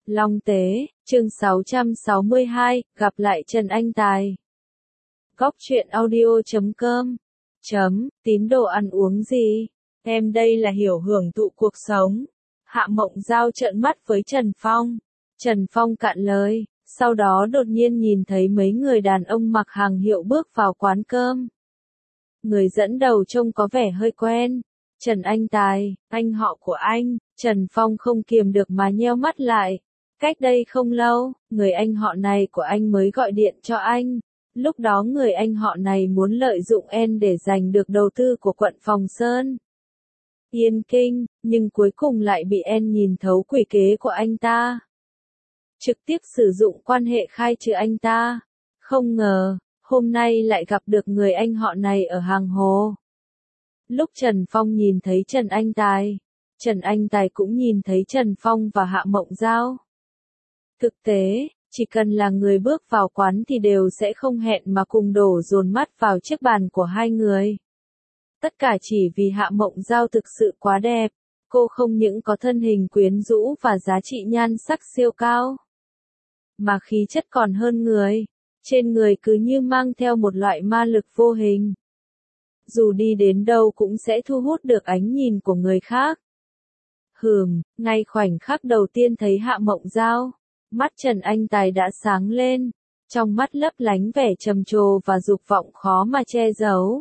Long Tế, chương 662, gặp lại Trần Anh Tài. Góc truyện audio.com tín đồ ăn uống gì? Em đây là hiểu hưởng thụ cuộc sống. Hạ Mộng Giao trợn mắt với Trần Phong. Trần Phong cạn lời, sau đó đột nhiên nhìn thấy mấy người đàn ông mặc hàng hiệu bước vào quán cơm. Người dẫn đầu trông có vẻ hơi quen. Trần Anh Tài, anh họ của anh. Trần Phong không kiềm được mà nheo mắt lại. Cách đây không lâu, người anh họ này của anh mới gọi điện cho anh. Lúc đó người anh họ này muốn lợi dụng em để giành được đầu tư của quận Phòng Sơn, Yên Kinh, nhưng cuối cùng lại bị em nhìn thấu quỷ kế của anh ta. Trực tiếp sử dụng quan hệ khai trừ anh ta. Không ngờ, hôm nay lại gặp được người anh họ này ở Hàng Hồ. Lúc Trần Phong nhìn thấy Trần Anh Tài cũng nhìn thấy Trần Phong và Hạ Mộng Giao. Thực tế, chỉ cần là người bước vào quán thì đều sẽ không hẹn mà cùng đổ dồn mắt vào chiếc bàn của hai người. Tất cả chỉ vì Hạ Mộng Giao thực sự quá đẹp, cô không những có thân hình quyến rũ và giá trị nhan sắc siêu cao, mà khí chất còn hơn người, trên người cứ như mang theo một loại ma lực vô hình. Dù đi đến đâu cũng sẽ thu hút được ánh nhìn của người khác. Ngay khoảnh khắc đầu tiên thấy Hạ Mộng Giao, mắt Trần Anh Tài đã sáng lên, trong mắt lấp lánh vẻ trầm trồ và dục vọng khó mà che giấu.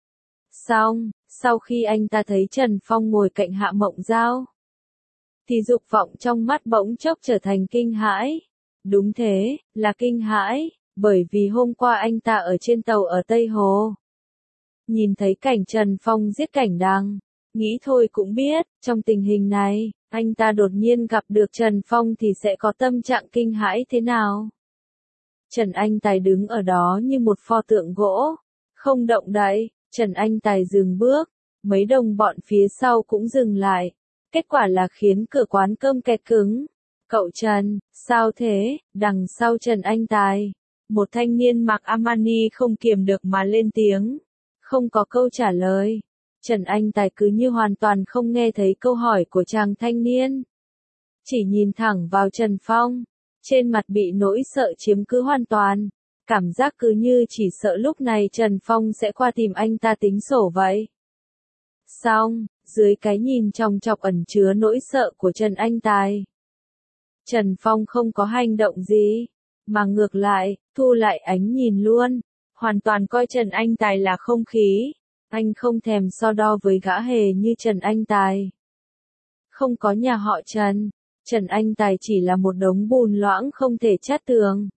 Sau khi anh ta thấy Trần Phong ngồi cạnh Hạ Mộng Giao, thì dục vọng trong mắt bỗng chốc trở thành kinh hãi. Đúng thế, là kinh hãi, bởi vì hôm qua anh ta ở trên tàu ở Tây Hồ, nhìn thấy cảnh Trần Phong giết cảnh Đằng, nghĩ thôi cũng biết, trong tình hình này, anh ta đột nhiên gặp được Trần Phong thì sẽ có tâm trạng kinh hãi thế nào. Trần Anh Tài đứng ở đó như một pho tượng gỗ, không động đậy. Trần Anh Tài dừng bước, mấy đồng bọn phía sau cũng dừng lại. Kết quả là khiến cửa quán cơm kẹt cứng. Cậu Trần, sao thế? Đằng sau Trần Anh Tài, một thanh niên mặc Armani không kiềm được mà lên tiếng. Không có câu trả lời. Trần Anh Tài cứ như hoàn toàn không nghe thấy câu hỏi của chàng thanh niên. Chỉ nhìn thẳng vào Trần Phong, trên mặt bị nỗi sợ chiếm cứ hoàn toàn. Cảm giác cứ như chỉ sợ lúc này Trần Phong sẽ qua tìm anh ta tính sổ vậy. Dưới cái nhìn trong chọc ẩn chứa nỗi sợ của Trần Anh Tài, Trần Phong không có hành động gì, mà ngược lại, thu lại ánh nhìn luôn, hoàn toàn coi Trần Anh Tài là không khí. Anh không thèm so đo với gã hề như Trần Anh Tài. Không có nhà họ Trần, Trần Anh Tài chỉ là một đống bùn loãng không thể chát tường.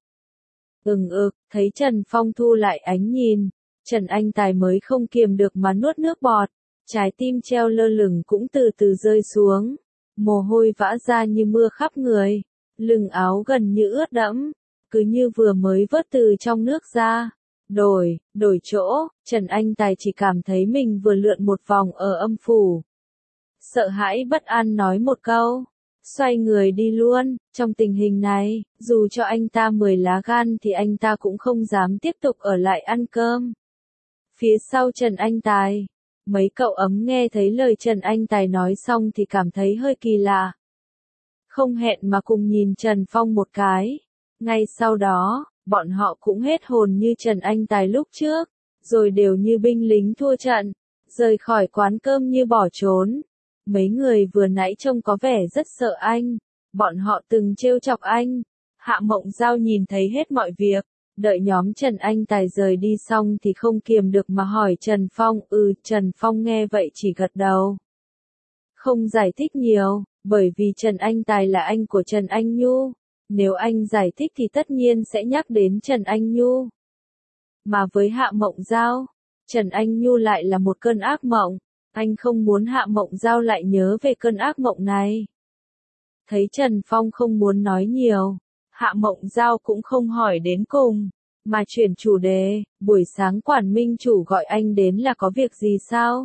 Thấy Trần Phong thu lại ánh nhìn, Trần Anh Tài mới không kiềm được mà nuốt nước bọt, trái tim treo lơ lửng cũng từ từ rơi xuống, mồ hôi vã ra như mưa khắp người, lưng áo gần như ướt đẫm, cứ như vừa mới vớt từ trong nước ra. Đổi chỗ, Trần Anh Tài chỉ cảm thấy mình vừa lượn một vòng ở âm phủ. Sợ hãi bất an nói một câu, xoay người đi luôn. Trong tình hình này, dù cho anh ta 10 lá gan thì anh ta cũng không dám tiếp tục ở lại ăn cơm. Phía sau Trần Anh Tài, mấy cậu ấm nghe thấy lời Trần Anh Tài nói xong thì cảm thấy hơi kỳ lạ. Không hẹn mà cùng nhìn Trần Phong một cái. Ngay sau đó, bọn họ cũng hết hồn như Trần Anh Tài lúc trước, rồi đều như binh lính thua trận, rời khỏi quán cơm như bỏ trốn. Mấy người vừa nãy trông có vẻ rất sợ anh, bọn họ từng trêu chọc anh. Hạ Mộng Giao nhìn thấy hết mọi việc, đợi nhóm Trần Anh Tài rời đi xong thì không kiềm được mà hỏi Trần Phong. Trần Phong nghe vậy chỉ gật đầu, không giải thích nhiều, bởi vì Trần Anh Tài là anh của Trần Anh Nhu. Nếu anh giải thích thì tất nhiên sẽ nhắc đến Trần Anh Nhu. Mà với Hạ Mộng Giao, Trần Anh Nhu lại là một cơn ác mộng. Anh không muốn Hạ Mộng Giao lại nhớ về cơn ác mộng này. Thấy Trần Phong không muốn nói nhiều, Hạ Mộng Giao cũng không hỏi đến cùng, mà chuyển chủ đề. Buổi sáng quản minh chủ gọi anh đến là có việc gì sao?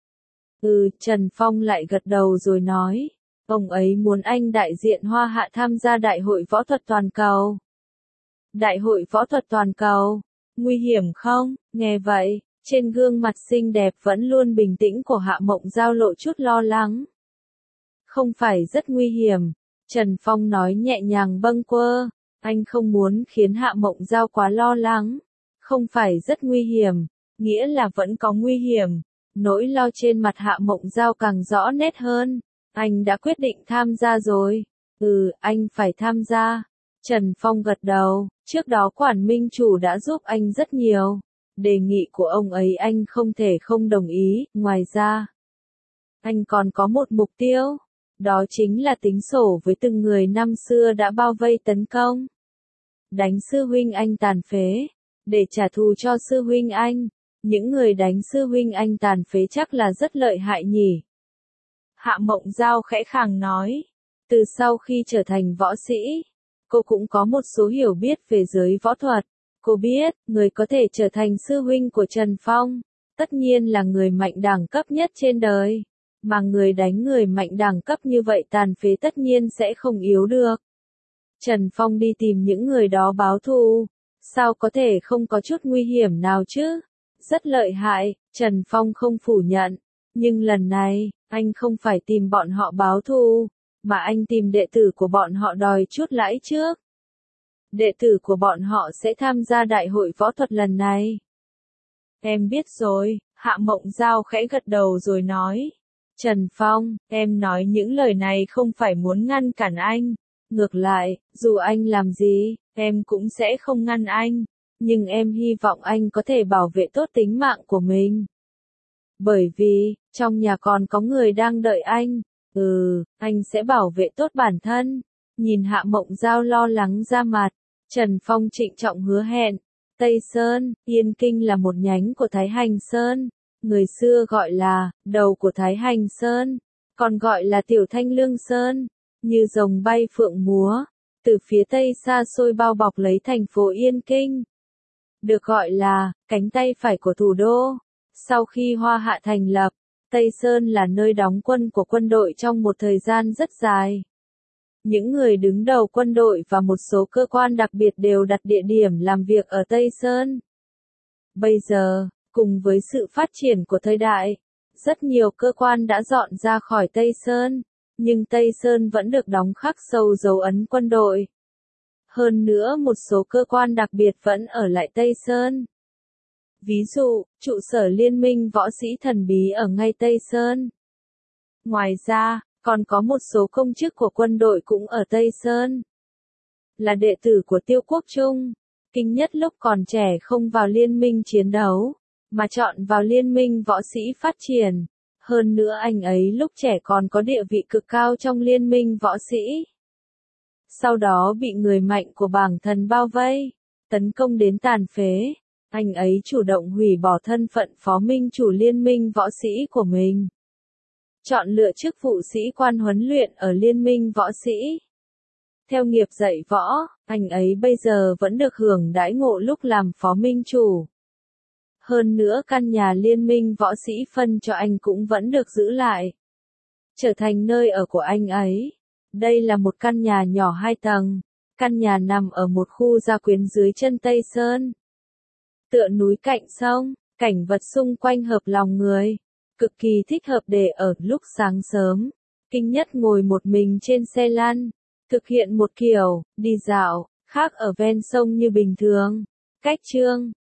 Trần Phong lại gật đầu rồi nói. Ông ấy muốn anh đại diện Hoa Hạ tham gia Đại hội Võ thuật Toàn cầu. Đại hội Võ thuật Toàn cầu? Nguy hiểm không? Nghe vậy, trên gương mặt xinh đẹp vẫn luôn bình tĩnh của Hạ Mộng Giao lộ chút lo lắng. Không phải rất nguy hiểm, Trần Phong nói nhẹ nhàng bâng quơ, anh không muốn khiến Hạ Mộng Giao quá lo lắng. Không phải rất nguy hiểm, nghĩa là vẫn có nguy hiểm. Nỗi lo trên mặt Hạ Mộng Giao càng rõ nét hơn. Anh đã quyết định tham gia rồi. Anh phải tham gia. Trần Phong gật đầu, trước đó quản minh chủ đã giúp anh rất nhiều. Đề nghị của ông ấy anh không thể không đồng ý, ngoài ra. Anh còn có một mục tiêu. Đó chính là tính sổ với từng người năm xưa đã bao vây tấn công. Đánh sư huynh anh tàn phế. Để trả thù cho sư huynh anh. Những người đánh sư huynh anh tàn phế chắc là rất lợi hại nhỉ. Hạ Mộng Giao khẽ khàng nói. Từ sau khi trở thành võ sĩ, cô cũng có một số hiểu biết về giới võ thuật. Cô biết, người có thể trở thành sư huynh của Trần Phong, tất nhiên là người mạnh đẳng cấp nhất trên đời. Mà người đánh người mạnh đẳng cấp như vậy tàn phế tất nhiên sẽ không yếu được. Trần Phong đi tìm những người đó báo thù. Sao có thể không có chút nguy hiểm nào chứ? Rất lợi hại, Trần Phong không phủ nhận. Nhưng lần này, anh không phải tìm bọn họ báo thù, mà anh tìm đệ tử của bọn họ đòi chút lãi trước. Đệ tử của bọn họ sẽ tham gia đại hội võ thuật lần này. Em biết rồi, Hạ Mộng Giao khẽ gật đầu rồi nói. Trần Phong, em nói những lời này không phải muốn ngăn cản anh. Ngược lại, dù anh làm gì, em cũng sẽ không ngăn anh. Nhưng em hy vọng anh có thể bảo vệ tốt tính mạng của mình. Bởi vì, trong nhà còn có người đang đợi anh. Anh sẽ bảo vệ tốt bản thân. Nhìn Hạ Mộng Giao lo lắng ra mặt, Trần Phong trịnh trọng hứa hẹn. Tây Sơn, Yên Kinh là một nhánh của Thái Hành Sơn. Người xưa gọi là, đầu của Thái Hành Sơn. Còn gọi là Tiểu Thanh Lương Sơn. Như rồng bay phượng múa. Từ phía tây xa xôi bao bọc lấy thành phố Yên Kinh. Được gọi là, cánh tay phải của thủ đô. Sau khi Hoa Hạ thành lập, Tây Sơn là nơi đóng quân của quân đội trong một thời gian rất dài. Những người đứng đầu quân đội và một số cơ quan đặc biệt đều đặt địa điểm làm việc ở Tây Sơn. Bây giờ, cùng với sự phát triển của thời đại, rất nhiều cơ quan đã dọn ra khỏi Tây Sơn, nhưng Tây Sơn vẫn được đóng khắc sâu dấu ấn quân đội. Hơn nữa một số cơ quan đặc biệt vẫn ở lại Tây Sơn. Ví dụ, trụ sở Liên minh võ sĩ thần bí ở ngay Tây Sơn. Ngoài ra, còn có một số công chức của quân đội cũng ở Tây Sơn. Là đệ tử của Tiêu Quốc Trung, Kinh Nhất lúc còn trẻ không vào liên minh chiến đấu, mà chọn vào liên minh võ sĩ phát triển. Hơn nữa anh ấy lúc trẻ còn có địa vị cực cao trong liên minh võ sĩ. Sau đó bị người mạnh của bảng thần bao vây, tấn công đến tàn phế. Anh ấy chủ động hủy bỏ thân phận phó minh chủ liên minh võ sĩ của mình. Chọn lựa chức vụ sĩ quan huấn luyện ở liên minh võ sĩ. Theo nghiệp dạy võ, anh ấy bây giờ vẫn được hưởng đãi ngộ lúc làm phó minh chủ. Hơn nữa căn nhà liên minh võ sĩ phân cho anh cũng vẫn được giữ lại. Trở thành nơi ở của anh ấy. Đây là một căn nhà nhỏ 2 tầng. Căn nhà nằm ở một khu gia quyến dưới chân Tây Sơn. Tựa núi cạnh sông, cảnh vật xung quanh hợp lòng người. Cực kỳ thích hợp để ở lúc sáng sớm. Kinh Nhất ngồi một mình trên xe lăn. Thực hiện một kiểu, đi dạo, khác ở ven sông như bình thường. Cách Trương,